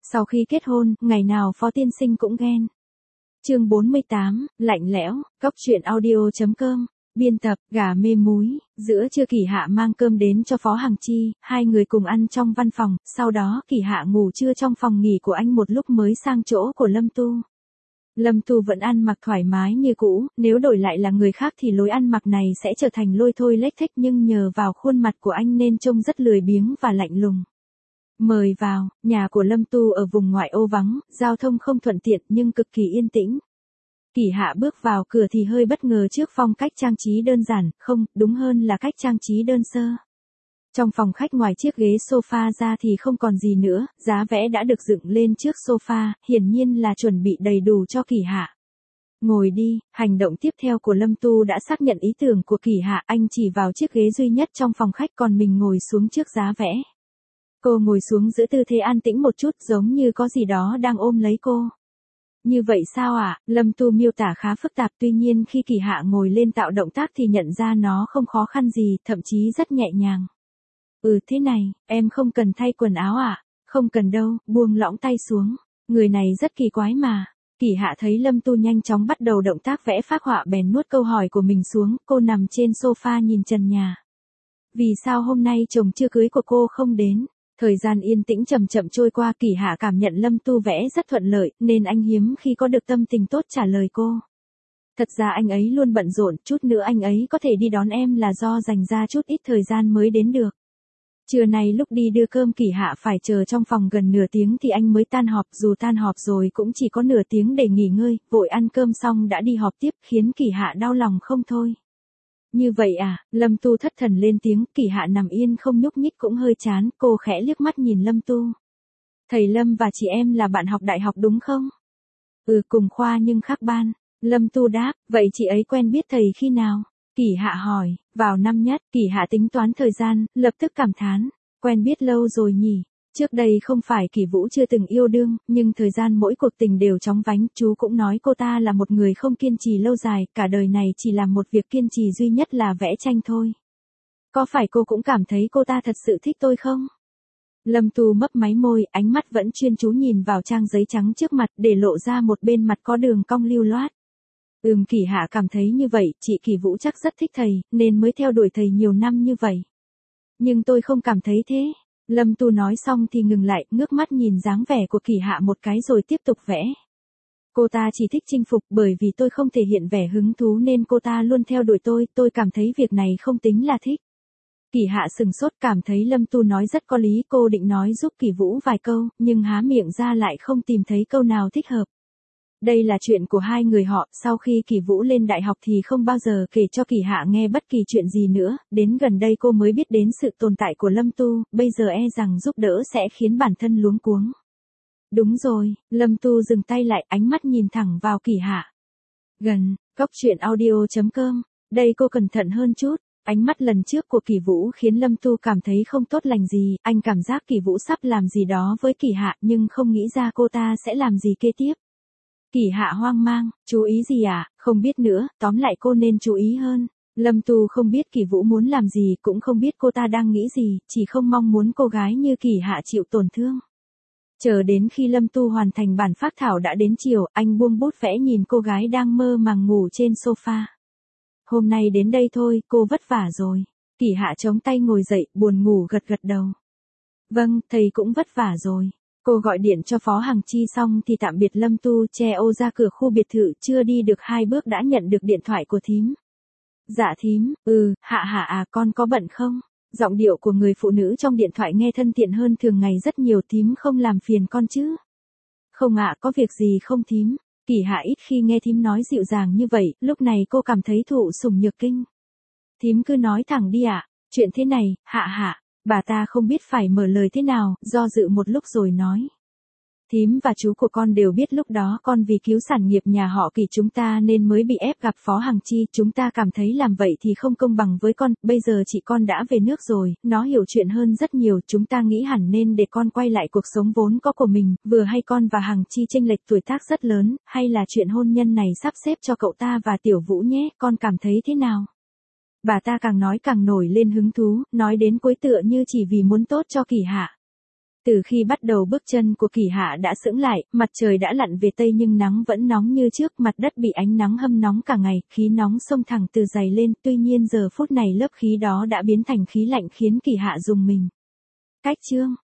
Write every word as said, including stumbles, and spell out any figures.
Sau khi kết hôn, ngày nào Phó Tiên Sinh cũng ghen. Chương bốn mươi tám, lạnh lẽo, Cóc truyện audio chấm com. Biên tập, gà mê múi. Giữa trưa Kỳ Hạ mang cơm đến cho Phó Hằng Chi, hai người cùng ăn trong văn phòng, sau đó Kỳ Hạ ngủ trưa trong phòng nghỉ của anh một lúc mới sang chỗ của Lâm Tu. Lâm Tu vẫn ăn mặc thoải mái như cũ, nếu đổi lại là người khác thì lối ăn mặc này sẽ trở thành lôi thôi lếch thếch, nhưng nhờ vào khuôn mặt của anh nên trông rất lười biếng và lạnh lùng. Mời vào, nhà của Lâm Tu ở vùng ngoại ô vắng, giao thông không thuận tiện nhưng cực kỳ yên tĩnh. Kỳ Hạ bước vào cửa thì hơi bất ngờ trước phong cách trang trí đơn giản, không, đúng hơn là cách trang trí đơn sơ. Trong phòng khách ngoài chiếc ghế sofa ra thì không còn gì nữa, giá vẽ đã được dựng lên trước sofa, hiển nhiên là chuẩn bị đầy đủ cho Kỳ Hạ. Ngồi đi, hành động tiếp theo của Lâm Tu đã xác nhận ý tưởng của Kỳ Hạ, anh chỉ vào chiếc ghế duy nhất trong phòng khách còn mình ngồi xuống trước giá vẽ. Cô ngồi xuống giữ tư thế an tĩnh một chút giống như có gì đó đang ôm lấy cô. Như vậy sao ạ? À? Lâm Tu miêu tả khá phức tạp, tuy nhiên khi Kỳ Hạ ngồi lên tạo động tác thì nhận ra nó không khó khăn gì, thậm chí rất nhẹ nhàng. Ừ thế này, em không cần thay quần áo ạ? À? Không cần đâu, buông lỏng tay xuống. Người này rất kỳ quái mà. Kỳ Hạ thấy Lâm Tu nhanh chóng bắt đầu động tác vẽ phác họa bèn nuốt câu hỏi của mình xuống, cô nằm trên sofa nhìn trần nhà. Vì sao hôm nay chồng chưa cưới của cô không đến? Thời gian yên tĩnh chậm chậm trôi qua, Kỳ Hạ cảm nhận Lâm Tu vẽ rất thuận lợi, nên anh hiếm khi có được tâm tình tốt trả lời cô. Thật ra anh ấy luôn bận rộn, chút nữa anh ấy có thể đi đón em là do dành ra chút ít thời gian mới đến được. Trưa nay lúc đi đưa cơm Kỳ Hạ phải chờ trong phòng gần nửa tiếng thì anh mới tan họp, dù tan họp rồi cũng chỉ có nửa tiếng để nghỉ ngơi, vội ăn cơm xong đã đi họp tiếp, khiến Kỳ Hạ đau lòng không thôi. Như vậy à? Lâm Tu thất thần lên tiếng. Kỳ Hạ nằm yên không nhúc nhích cũng hơi chán, cô khẽ liếc mắt nhìn Lâm Tu. Thầy Lâm và chị em là bạn học đại học đúng không? Ừ, cùng khoa nhưng khác ban. Lâm Tu đáp, vậy chị ấy quen biết thầy khi nào? Kỳ Hạ hỏi, vào năm nhất. Kỳ Hạ tính toán thời gian, lập tức cảm thán, quen biết lâu rồi nhỉ? Trước đây không phải Kỳ Vũ chưa từng yêu đương, nhưng thời gian mỗi cuộc tình đều chóng vánh, chú cũng nói cô ta là một người không kiên trì lâu dài, cả đời này chỉ làm một việc kiên trì duy nhất là vẽ tranh thôi. Có phải cô cũng cảm thấy cô ta thật sự thích tôi không? Lâm Tu mấp máy môi, ánh mắt vẫn chuyên chú nhìn vào trang giấy trắng trước mặt, để lộ ra một bên mặt có đường cong lưu loát. Ừm, Kỳ Hạ cảm thấy như vậy, chị Kỳ Vũ chắc rất thích thầy, nên mới theo đuổi thầy nhiều năm như vậy. Nhưng tôi không cảm thấy thế. Lâm Tu nói xong thì ngừng lại, ngước mắt nhìn dáng vẻ của Kỳ Hạ một cái rồi tiếp tục vẽ. Cô ta chỉ thích chinh phục, bởi vì tôi không thể hiện vẻ hứng thú nên cô ta luôn theo đuổi tôi, tôi cảm thấy việc này không tính là thích. Kỳ Hạ sừng sốt, cảm thấy Lâm Tu nói rất có lý, cô định nói giúp Kỳ Vũ vài câu, nhưng há miệng ra lại không tìm thấy câu nào thích hợp. Đây là chuyện của hai người họ, sau khi Kỳ Vũ lên đại học thì không bao giờ kể cho Kỳ Hạ nghe bất kỳ chuyện gì nữa, đến gần đây cô mới biết đến sự tồn tại của Lâm Tu, bây giờ e rằng giúp đỡ sẽ khiến bản thân luống cuống. Đúng rồi, Lâm Tu dừng tay lại, ánh mắt nhìn thẳng vào Kỳ Hạ. Gần, Cóc truyện audio chấm com, đây cô cẩn thận hơn chút. Ánh mắt lần trước của Kỳ Vũ khiến Lâm Tu cảm thấy không tốt lành gì, anh cảm giác Kỳ Vũ sắp làm gì đó với Kỳ Hạ nhưng không nghĩ ra cô ta sẽ làm gì kế tiếp. Kỳ Hạ hoang mang, chú ý gì à, không biết nữa, tóm lại cô nên chú ý hơn. Lâm Tu không biết Kỳ Vũ muốn làm gì, cũng không biết cô ta đang nghĩ gì, chỉ không mong muốn cô gái như Kỳ Hạ chịu tổn thương. Chờ đến khi Lâm Tu hoàn thành bản phác thảo đã đến chiều, anh buông bút vẽ nhìn cô gái đang mơ màng ngủ trên sofa. Hôm nay đến đây thôi, cô vất vả rồi. Kỳ Hạ chống tay ngồi dậy, buồn ngủ gật gật đầu. Vâng, thầy cũng vất vả rồi. Cô gọi điện cho Phó Hằng Chi xong thì tạm biệt Lâm Tu, che ô ra cửa khu biệt thự, chưa đi được hai bước đã nhận được điện thoại của thím. Dạ thím, ừ, Hạ Hạ à, con có bận không? Giọng điệu của người phụ nữ trong điện thoại nghe thân thiện hơn thường ngày rất nhiều, thím không làm phiền con chứ? Không ạ, có việc gì không thím? Kỳ Hạ ít khi nghe thím nói dịu dàng như vậy, lúc này cô cảm thấy thụ sủng nhược kinh. Thím cứ nói thẳng đi ạ, chuyện thế này, Hạ Hạ. Bà ta không biết phải mở lời thế nào, do dự một lúc rồi nói. Thím và chú của con đều biết lúc đó con vì cứu sản nghiệp nhà họ Kỳ chúng ta nên mới bị ép gặp Phó Hằng Chi, chúng ta cảm thấy làm vậy thì không công bằng với con, bây giờ chị con đã về nước rồi, nó hiểu chuyện hơn rất nhiều, chúng ta nghĩ hẳn nên để con quay lại cuộc sống vốn có của mình, vừa hay con và Hằng Chi chênh lệch tuổi tác rất lớn, hay là chuyện hôn nhân này sắp xếp cho cậu ta và Tiểu Vũ nhé, con cảm thấy thế nào? Bà ta càng nói càng nổi lên hứng thú, nói đến cuối tựa như chỉ vì muốn tốt cho Kỳ Hạ. Từ khi bắt đầu bước chân của Kỳ Hạ đã sững lại, mặt trời đã lặn về tây nhưng nắng vẫn nóng như trước, mặt đất bị ánh nắng hâm nóng cả ngày, khí nóng xông thẳng từ dày lên, tuy nhiên giờ phút này lớp khí đó đã biến thành khí lạnh khiến Kỳ Hạ rùng mình. Cách chương